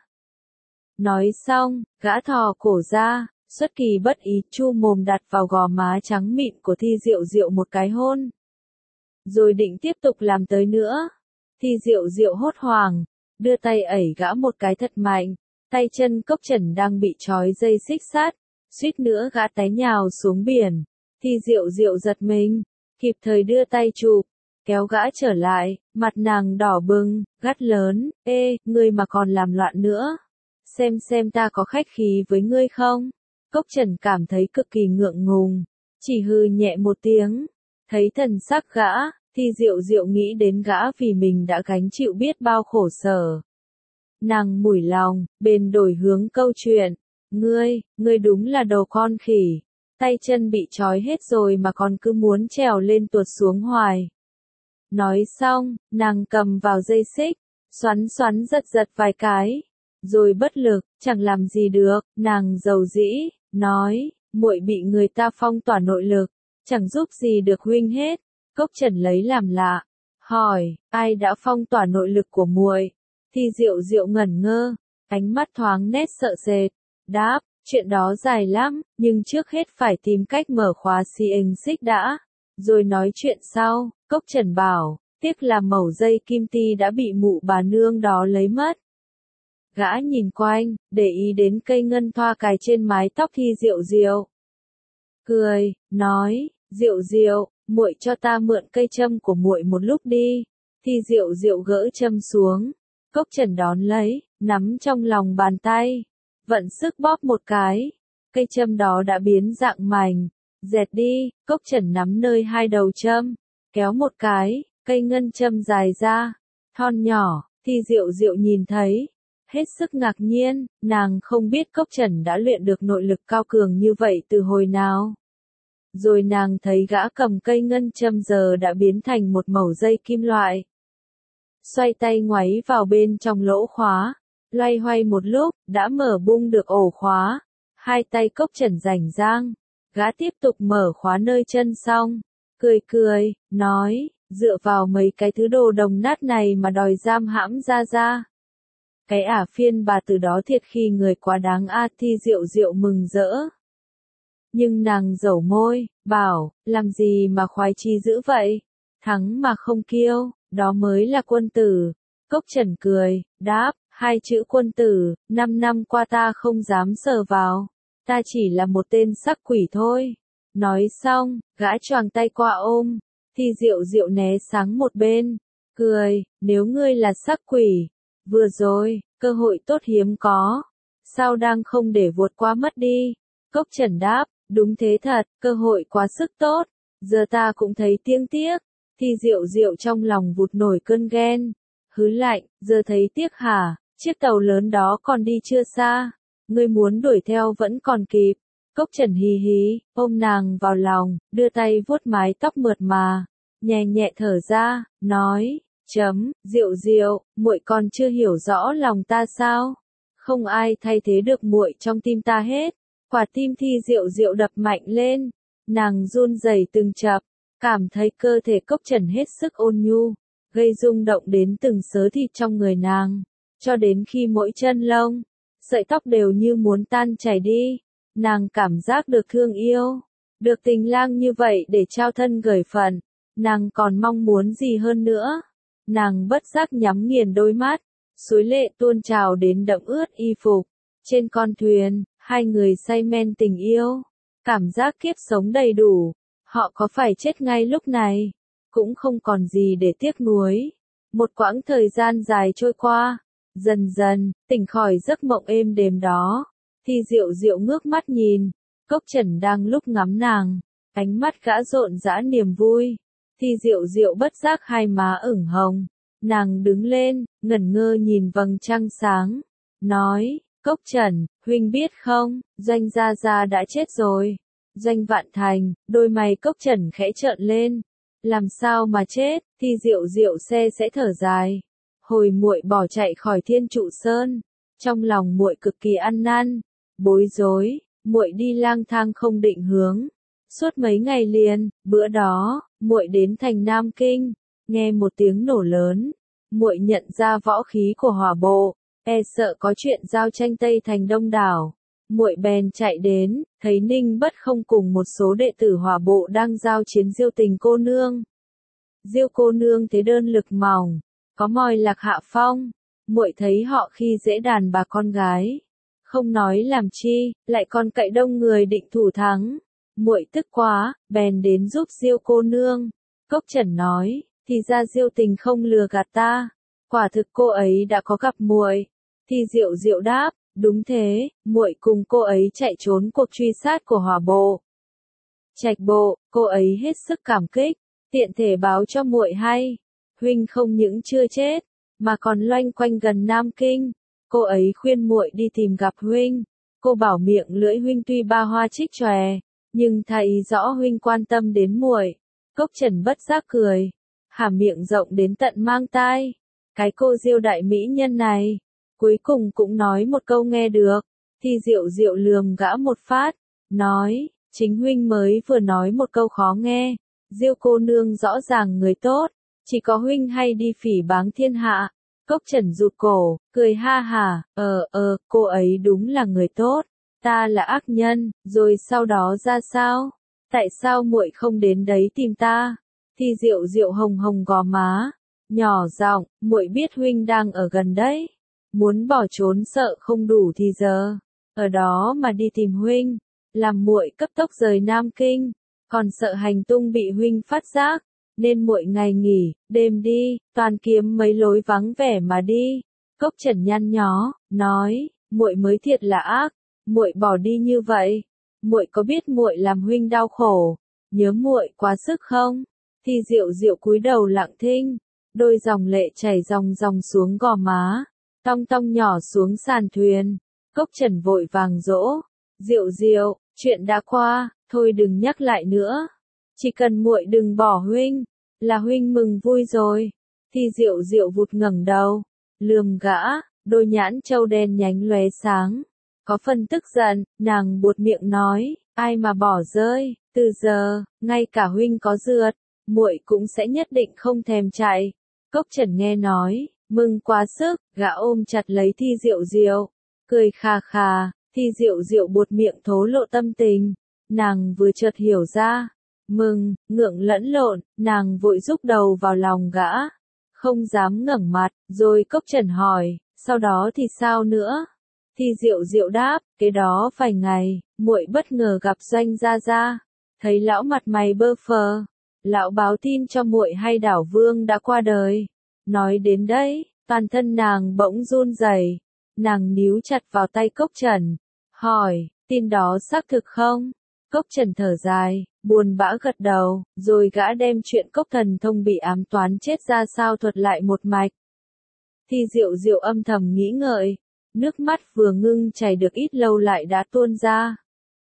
Nói xong, gã thò cổ ra, xuất kỳ bất ý chu mồm đặt vào gò má trắng mịn của Thi Diệu Diệu một cái hôn. Rồi định tiếp tục làm tới nữa. Thi Diệu Diệu hốt hoảng, đưa tay ẩy gã một cái thật mạnh, tay chân Cốc Trần đang bị trói dây xích sắt, suýt nữa gã té nhào xuống biển. Thi Diệu Diệu giật mình, kịp thời đưa tay chụp, kéo gã trở lại, mặt nàng đỏ bừng, gắt lớn, ê, ngươi mà còn làm loạn nữa, xem xem ta có khách khí với ngươi không? Cốc Trần cảm thấy cực kỳ ngượng ngùng, chỉ hừ nhẹ một tiếng, thấy thần sắc gã, Thi Diệu Diệu nghĩ đến gã vì mình đã gánh chịu biết bao khổ sở. Nàng mủi lòng, bèn đổi hướng câu chuyện, ngươi, ngươi đúng là đồ con khỉ, tay chân bị trói hết rồi mà còn cứ muốn trèo lên tuột xuống hoài. Nói xong, nàng cầm vào dây xích, xoắn xoắn giật giật vài cái, rồi bất lực, chẳng làm gì được, nàng dầu dĩ, nói, muội bị người ta phong tỏa nội lực, chẳng giúp gì được huynh hết. Cốc Trần lấy làm lạ, hỏi, ai đã phong tỏa nội lực của muội? Thi Diệu Diệu ngẩn ngơ, ánh mắt thoáng nét sợ sệt, đáp, chuyện đó dài lắm, nhưng trước hết phải tìm cách mở khóa xiềng xích đã, rồi nói chuyện sau. Cốc Trần bảo, tiếc là mẩu dây kim ti đã bị mụ bà nương đó lấy mất. Gã nhìn quanh, để ý đến cây ngân thoa cài trên mái tóc Thi Diệu Diệu. Cười, nói, Diệu Diệu, muội cho ta mượn cây châm của muội một lúc đi. Thi Diệu Diệu gỡ châm xuống, Cốc Trần đón lấy, nắm trong lòng bàn tay, vận sức bóp một cái, cây châm đó đã biến dạng mảnh, dẹt đi. Cốc Trần nắm nơi hai đầu châm, kéo một cái, cây ngân châm dài ra, thon nhỏ. Thi Diệu Diệu nhìn thấy, hết sức ngạc nhiên, nàng không biết Cốc Trần đã luyện được nội lực cao cường như vậy từ hồi nào. Rồi nàng thấy gã cầm cây ngân châm giờ đã biến thành một mẩu dây kim loại. Xoay tay ngoáy vào bên trong lỗ khóa, loay hoay một lúc, đã mở bung được ổ khóa. Hai tay Cốc Trần rảnh rang, gã tiếp tục mở khóa nơi chân xong, cười cười, nói, dựa vào mấy cái thứ đồ đồng nát này mà đòi giam hãm ra ra. Cái ả phiên bà từ đó thiệt khi người quá đáng a. Thi Diệu Diệu mừng rỡ. Nhưng nàng dẩu môi, bảo, làm gì mà khoái chi dữ vậy? Thắng mà không kiêu, đó mới là quân tử. Cốc Trần cười, đáp, hai chữ quân tử, năm năm qua ta không dám sờ vào. Ta chỉ là một tên sắc quỷ thôi. Nói xong, gã choàng tay qua ôm. Thi Diệu Diệu né sang một bên, cười, nếu ngươi là sắc quỷ, vừa rồi, cơ hội tốt hiếm có, sao đang không để vụt qua mất đi? Cốc Trần đáp, đúng thế thật, cơ hội quá sức tốt, giờ ta cũng thấy tiếc tiếc. Thi Diệu Diệu trong lòng vụt nổi cơn ghen, hứ lạnh, giờ thấy tiếc hả, chiếc tàu lớn đó còn đi chưa xa, ngươi muốn đuổi theo vẫn còn kịp. Cốc Trần hí hí, ôm nàng vào lòng, đưa tay vuốt mái tóc mượt mà, nhẹ nhẹ thở ra, nói, Chấm, Diệu Diệu, muội còn chưa hiểu rõ lòng ta sao? Không ai thay thế được muội trong tim ta hết. Quả tim Thi Diệu Diệu đập mạnh lên, nàng run rẩy từng chập, cảm thấy cơ thể Cốc Trần hết sức ôn nhu, gây rung động đến từng xớ thịt trong người nàng, cho đến khi mỗi chân lông, sợi tóc đều như muốn tan chảy đi, nàng cảm giác được thương yêu, được tình lang như vậy để trao thân gởi phận, nàng còn mong muốn gì hơn nữa. Nàng bất giác nhắm nghiền đôi mắt, suối lệ tuôn trào đến đẫm ướt y phục. Trên con thuyền, hai người say men tình yêu, cảm giác kiếp sống đầy đủ. Họ có phải chết ngay lúc này, cũng không còn gì để tiếc nuối. Một quãng thời gian dài trôi qua, dần dần, tỉnh khỏi giấc mộng êm đềm đó. Thì Diệu Diệu ngước mắt nhìn, Cốc Trần đang lúc ngắm nàng, ánh mắt gã rộn rã niềm vui. Thì Diệu Diệu bất giác hai má ửng hồng, nàng đứng lên, ngẩn ngơ nhìn vầng trăng sáng, nói, Cốc Trần, huynh biết không, Doanh Gia Gia đã chết rồi. Doanh Vạn Thành, đôi mày Cốc Trần khẽ trợn lên, làm sao mà chết? Thì Diệu Diệu xe sẽ thở dài. Hồi muội bỏ chạy khỏi Thiên Trụ Sơn, trong lòng muội cực kỳ ăn năn, bối rối, muội đi lang thang không định hướng. Suốt mấy ngày liền, bữa đó, muội đến thành Nam Kinh, nghe một tiếng nổ lớn, muội nhận ra võ khí của hỏa bộ, e sợ có chuyện giao tranh Tây Thành đông đảo, muội bèn chạy đến, thấy Ninh Bất Không cùng một số đệ tử hỏa bộ đang giao chiến Diêu Tình cô nương. Diêu cô nương thế đơn lực mỏng, có mòi lạc hạ phong, muội thấy họ khi dễ đàn bà con gái, không nói làm chi, lại còn cậy đông người định thủ thắng. Muội tức quá, bèn đến giúp Diêu cô nương. Cốc Trần nói, thì ra Diêu Tình không lừa gạt ta, quả thực cô ấy đã có gặp muội. Thì Diệu Diệu đáp, đúng thế, muội cùng cô ấy chạy trốn cuộc truy sát của hỏa bộ. Trạch bộ, cô ấy hết sức cảm kích, tiện thể báo cho muội hay, huynh không những chưa chết, mà còn loanh quanh gần Nam Kinh. Cô ấy khuyên muội đi tìm gặp huynh. Cô bảo miệng lưỡi huynh tuy ba hoa trích chòe, nhưng thấy rõ huynh quan tâm đến muội. Cốc Trần bất giác cười, há miệng rộng đến tận mang tai. Cái cô Diêu đại mỹ nhân này, cuối cùng cũng nói một câu nghe được. Thì Diệu Diệu lườm gã một phát, nói, chính huynh mới vừa nói một câu khó nghe. Diêu cô nương rõ ràng người tốt, chỉ có huynh hay đi phỉ báng thiên hạ. Cốc Trần rụt cổ, cười ha hả, ờ ờ, cô ấy đúng là người tốt, ta là ác nhân, rồi sau đó ra sao? Tại sao muội không đến đấy tìm ta? Thì Diệu Diệu hồng hồng gò má, nhỏ giọng, muội biết huynh đang ở gần đấy, muốn bỏ trốn sợ không đủ thì giờ, ở đó mà đi tìm huynh, làm muội cấp tốc rời Nam Kinh, còn sợ hành tung bị huynh phát giác. Nên muội ngày nghỉ, đêm đi, toàn kiếm mấy lối vắng vẻ mà đi. Cốc Trần nhăn nhó, nói, muội mới thiệt là ác, muội bỏ đi như vậy, muội có biết muội làm huynh đau khổ, nhớ muội quá sức không? Thì Diệu Diệu cúi đầu lặng thinh, đôi dòng lệ chảy ròng ròng xuống gò má, tong tong nhỏ xuống sàn thuyền. Cốc Trần vội vàng dỗ, Diệu Diệu, chuyện đã qua, thôi đừng nhắc lại nữa. Chỉ cần muội đừng bỏ huynh, là huynh mừng vui rồi. Thì Diệu Diệu vụt ngẩng đầu, lườm gã, đôi nhãn châu đen nhánh lóe sáng. Có phần tức giận, nàng buột miệng nói, ai mà bỏ rơi, từ giờ, ngay cả huynh có rượt, muội cũng sẽ nhất định không thèm chạy. Cốc Trần nghe nói, mừng quá sức, gã ôm chặt lấy Thi Diệu Diệu, cười khà khà. Thi Diệu Diệu buột miệng thố lộ tâm tình, nàng vừa chợt hiểu ra. Mừng, ngượng lẫn lộn, nàng vội rúc đầu vào lòng gã, không dám ngẩng mặt, rồi Cốc Trần hỏi, sau đó thì sao nữa? Thì Diệu Diệu đáp, cái đó vài ngày, muội bất ngờ gặp Doanh Gia Gia, thấy lão mặt mày bơ phờ, lão báo tin cho muội hay đảo vương đã qua đời. Nói đến đây, toàn thân nàng bỗng run rẩy, nàng níu chặt vào tay Cốc Trần, hỏi, tin đó xác thực không? Cốc Trần thở dài, buồn bã gật đầu, rồi gã đem chuyện Cốc Thần Thông bị ám toán chết ra sao thuật lại một mạch. Thì Diệu Diệu âm thầm nghĩ ngợi, nước mắt vừa ngưng chảy được ít lâu lại đã tuôn ra.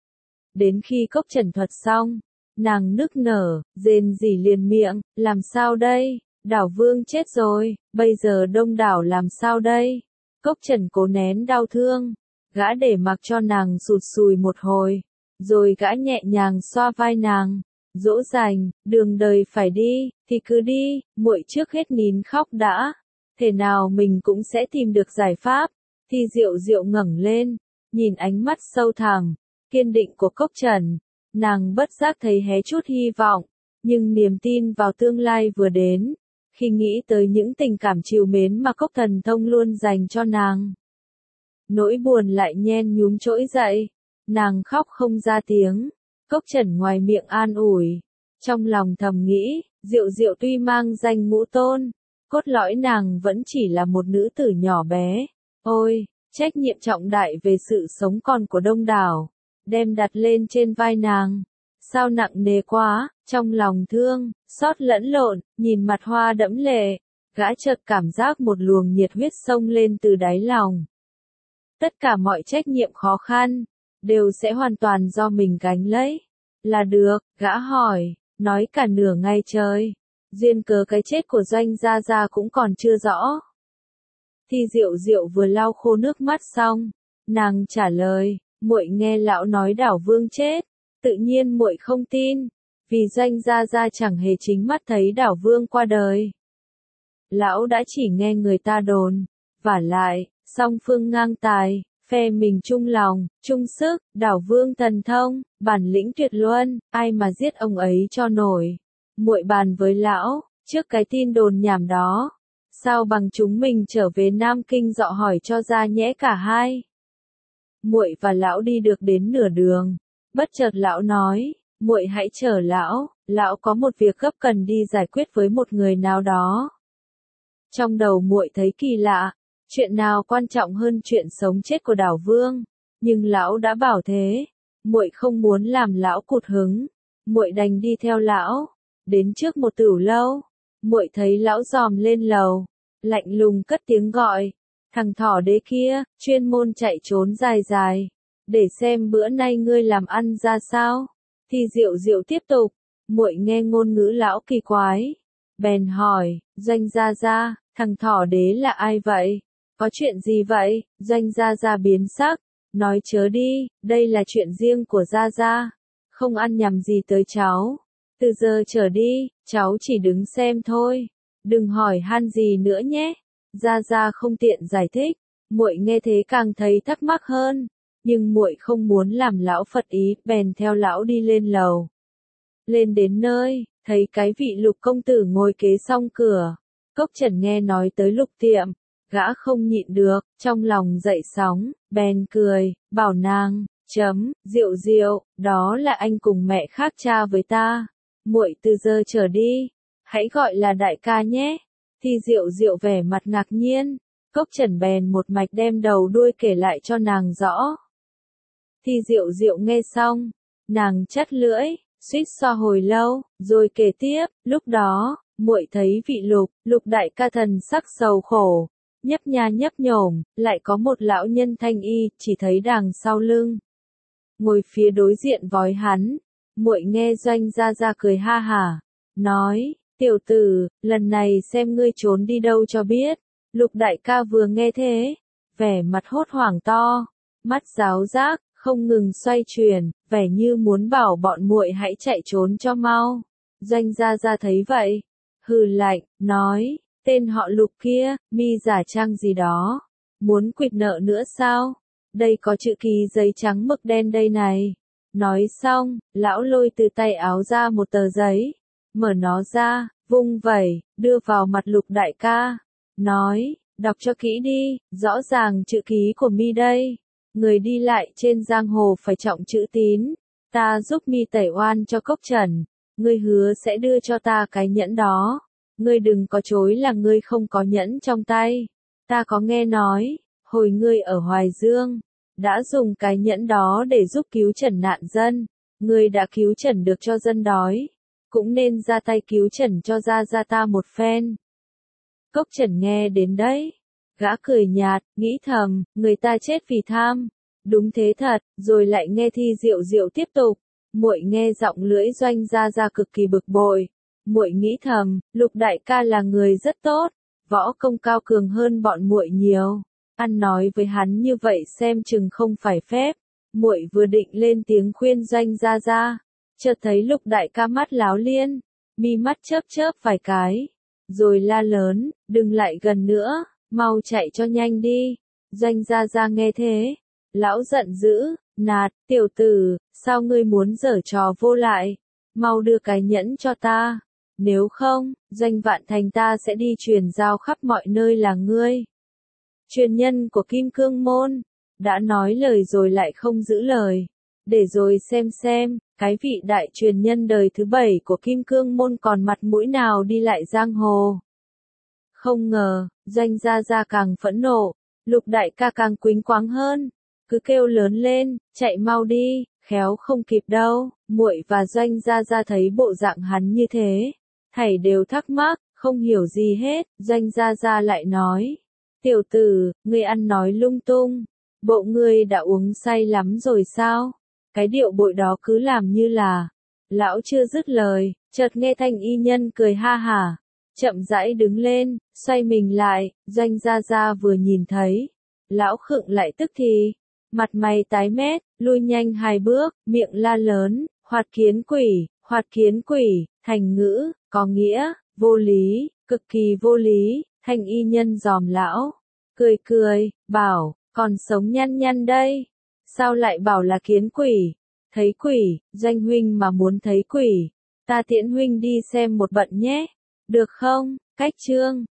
Đến khi Cốc Trần thuật xong, nàng nức nở, rên rỉ liền miệng, làm sao đây, Đảo Vương chết rồi, bây giờ Đông đảo làm sao đây? Cốc Trần cố nén đau thương, gã để mặc cho nàng sụt sùi một hồi, rồi gã nhẹ nhàng xoa vai nàng, dỗ dành, đường đời phải đi, thì cứ đi, muội trước hết nín khóc đã, thể nào mình cũng sẽ tìm được giải pháp. Thi Diệu Diệu ngẩng lên, nhìn ánh mắt sâu thẳm, kiên định của Cốc Trần, nàng bất giác thấy hé chút hy vọng, nhưng niềm tin vào tương lai vừa đến, khi nghĩ tới những tình cảm trìu mến mà Cốc Thần Thông luôn dành cho nàng. Nỗi buồn lại nhen nhúm trỗi dậy, nàng khóc không ra tiếng, Cốc Trần ngoài miệng an ủi, trong lòng thầm nghĩ, Diệu Diệu tuy mang danh ngũ tôn, cốt lõi nàng vẫn chỉ là một nữ tử nhỏ bé. Ôi, trách nhiệm trọng đại về sự sống còn của đông đảo, đem đặt lên trên vai nàng. Sao nặng nề quá, trong lòng thương, xót lẫn lộn, nhìn mặt hoa đẫm lệ, gã chợt cảm giác một luồng nhiệt huyết sông lên từ đáy lòng. Tất cả mọi trách nhiệm khó khăn, đều sẽ hoàn toàn do mình gánh lấy. Là được, gã hỏi, nói cả nửa ngày trời. Duyên cớ cái chết của Doanh Gia Gia cũng còn chưa rõ. Thi Diệu Diệu vừa lau khô nước mắt xong, nàng trả lời, muội nghe lão nói Đảo Vương chết, tự nhiên muội không tin, vì Doanh Gia Gia chẳng hề chính mắt thấy Đảo Vương qua đời. Lão đã chỉ nghe người ta đồn, vả lại, song phương ngang tài, phe mình chung lòng, chung sức, Đảo Vương thần thông, bản lĩnh tuyệt luân, ai mà giết ông ấy cho nổi. Muội bàn với lão, trước cái tin đồn nhảm đó, sao bằng chúng mình trở về Nam Kinh dọ hỏi cho ra nhẽ cả hai. Muội và lão đi được đến nửa đường, bất chợt lão nói, muội hãy chờ lão, lão có một việc gấp cần đi giải quyết với một người nào đó. Trong đầu muội thấy kỳ lạ, chuyện nào quan trọng hơn chuyện sống chết của Đảo Vương, nhưng lão đã bảo thế, muội không muốn làm lão cụt hứng, muội đành đi theo lão. Đến trước một tửu lâu, muội thấy lão dòm lên lầu, lạnh lùng cất tiếng gọi, thằng thỏ đế kia, chuyên môn chạy trốn dài dài, để xem bữa nay ngươi làm ăn ra sao. Thì Diệu Diệu tiếp tục, muội nghe ngôn ngữ lão kỳ quái, bèn hỏi, Doanh Gia Gia, thằng thỏ đế là ai vậy? Có chuyện gì vậy? Doanh Gia Gia biến sắc, nói chớ đi, đây là chuyện riêng của Gia Gia, không ăn nhầm gì tới cháu. Từ giờ trở đi, cháu chỉ đứng xem thôi, đừng hỏi han gì nữa nhé. Gia Gia không tiện giải thích, muội nghe thế càng thấy thắc mắc hơn, nhưng muội không muốn làm lão phật ý, bèn theo lão đi lên lầu. Lên đến nơi, thấy cái vị Lục công tử ngồi kế song cửa. Cốc Trần nghe nói tới Lục tiệm, gã không nhịn được, trong lòng dậy sóng, bèn cười, bảo nàng, chấm, Diệu Diệu, đó là anh cùng mẹ khác cha với ta. Muội từ giờ trở đi, hãy gọi là đại ca nhé. Thì Diệu Diệu vẻ mặt ngạc nhiên, Cốc Trần bèn một mạch đem đầu đuôi kể lại cho nàng rõ. Thì Diệu Diệu nghe xong, nàng chắt lưỡi, suýt xoa hồi lâu, rồi kể tiếp, lúc đó, muội thấy vị Lục, Lục đại ca thần sắc sầu khổ, nhấp nha nhấp nhổm, lại có một lão nhân thanh y, chỉ thấy đằng sau lưng. Ngồi phía đối diện vói hắn. Muội nghe Doanh Gia Gia cười ha hả, nói, tiểu tử, lần này xem ngươi trốn đi đâu cho biết. Lục đại ca vừa nghe thế, vẻ mặt hốt hoảng to, mắt ráo rác, không ngừng xoay chuyển, vẻ như muốn bảo bọn muội hãy chạy trốn cho mau. Doanh Gia Gia thấy vậy, hừ lạnh, nói, tên họ Lục kia, mi giả trang gì đó, muốn quỵt nợ nữa sao? Đây có chữ ký giấy trắng mực đen đây này. Nói xong, lão lôi từ tay áo ra một tờ giấy, mở nó ra, vung vẩy, đưa vào mặt Lục đại ca, nói, đọc cho kỹ đi, rõ ràng chữ ký của mi đây, người đi lại trên giang hồ phải trọng chữ tín, ta giúp mi tẩy oan cho Cốc Trần, ngươi hứa sẽ đưa cho ta cái nhẫn đó, ngươi đừng có chối là ngươi không có nhẫn trong tay, ta có nghe nói, hồi ngươi ở Hoài Dương, đã dùng cái nhẫn đó để giúp cứu trần nạn dân, ngươi đã cứu trần được cho dân đói, cũng nên ra tay cứu trần cho Gia Gia ta một phen. Cốc Trần nghe đến đấy, gã cười nhạt, nghĩ thầm, người ta chết vì tham, đúng thế thật, rồi lại nghe Thi Diệu Diệu tiếp tục, muội nghe giọng lưỡi Doanh Gia Gia cực kỳ bực bội, Muội nghĩ thầm, Lục đại ca là người rất tốt, võ công cao cường hơn bọn muội nhiều. Ăn nói với hắn như vậy xem chừng không phải phép. Muội vừa định lên tiếng khuyên Doanh Gia Gia, chợt thấy Lục đại ca mắt láo liên, mi mắt chớp chớp vài cái, rồi la lớn, đừng lại gần nữa, mau chạy cho nhanh đi. Doanh Gia Gia nghe thế, lão giận dữ, nạt, tiểu tử, sao ngươi muốn giở trò vô lại, mau đưa cái nhẫn cho ta, nếu không, Doanh Vạn Thành ta sẽ đi truyền giao khắp mọi nơi là ngươi. Truyền nhân của Kim Cương Môn, đã nói lời rồi lại không giữ lời, để rồi xem xem, cái vị đại truyền nhân đời thứ bảy của Kim Cương Môn còn mặt mũi nào đi lại giang hồ. Không ngờ, Doanh Gia Gia càng phẫn nộ, Lục đại ca càng quýnh quáng hơn, cứ kêu lớn lên, chạy mau đi, khéo không kịp đâu. Muội và Doanh Gia Gia thấy bộ dạng hắn như thế, thảy đều thắc mắc, không hiểu gì hết. Doanh Gia Gia lại nói, tiểu tử, ngươi ăn nói lung tung, bộ ngươi đã uống say lắm rồi sao? Cái điệu bội đó cứ làm như là. Lão chưa dứt lời, chợt nghe Thanh y nhân cười ha hả, chậm rãi đứng lên, xoay mình lại. Doanh Gia Gia vừa nhìn thấy, lão khựng lại tức thì, mặt mày tái mét, lui nhanh hai bước, miệng la lớn, hoạt kiến quỷ, hoạt kiến quỷ, thành ngữ, có nghĩa, vô lý, cực kỳ vô lý. Thanh y nhân dòm lão, cười cười, bảo, còn sống nhăn nhăn đây, sao lại bảo là kiến quỷ? Thấy quỷ, Doanh huynh mà muốn thấy quỷ, ta tiễn huynh đi xem một bận nhé, được không? Cách chương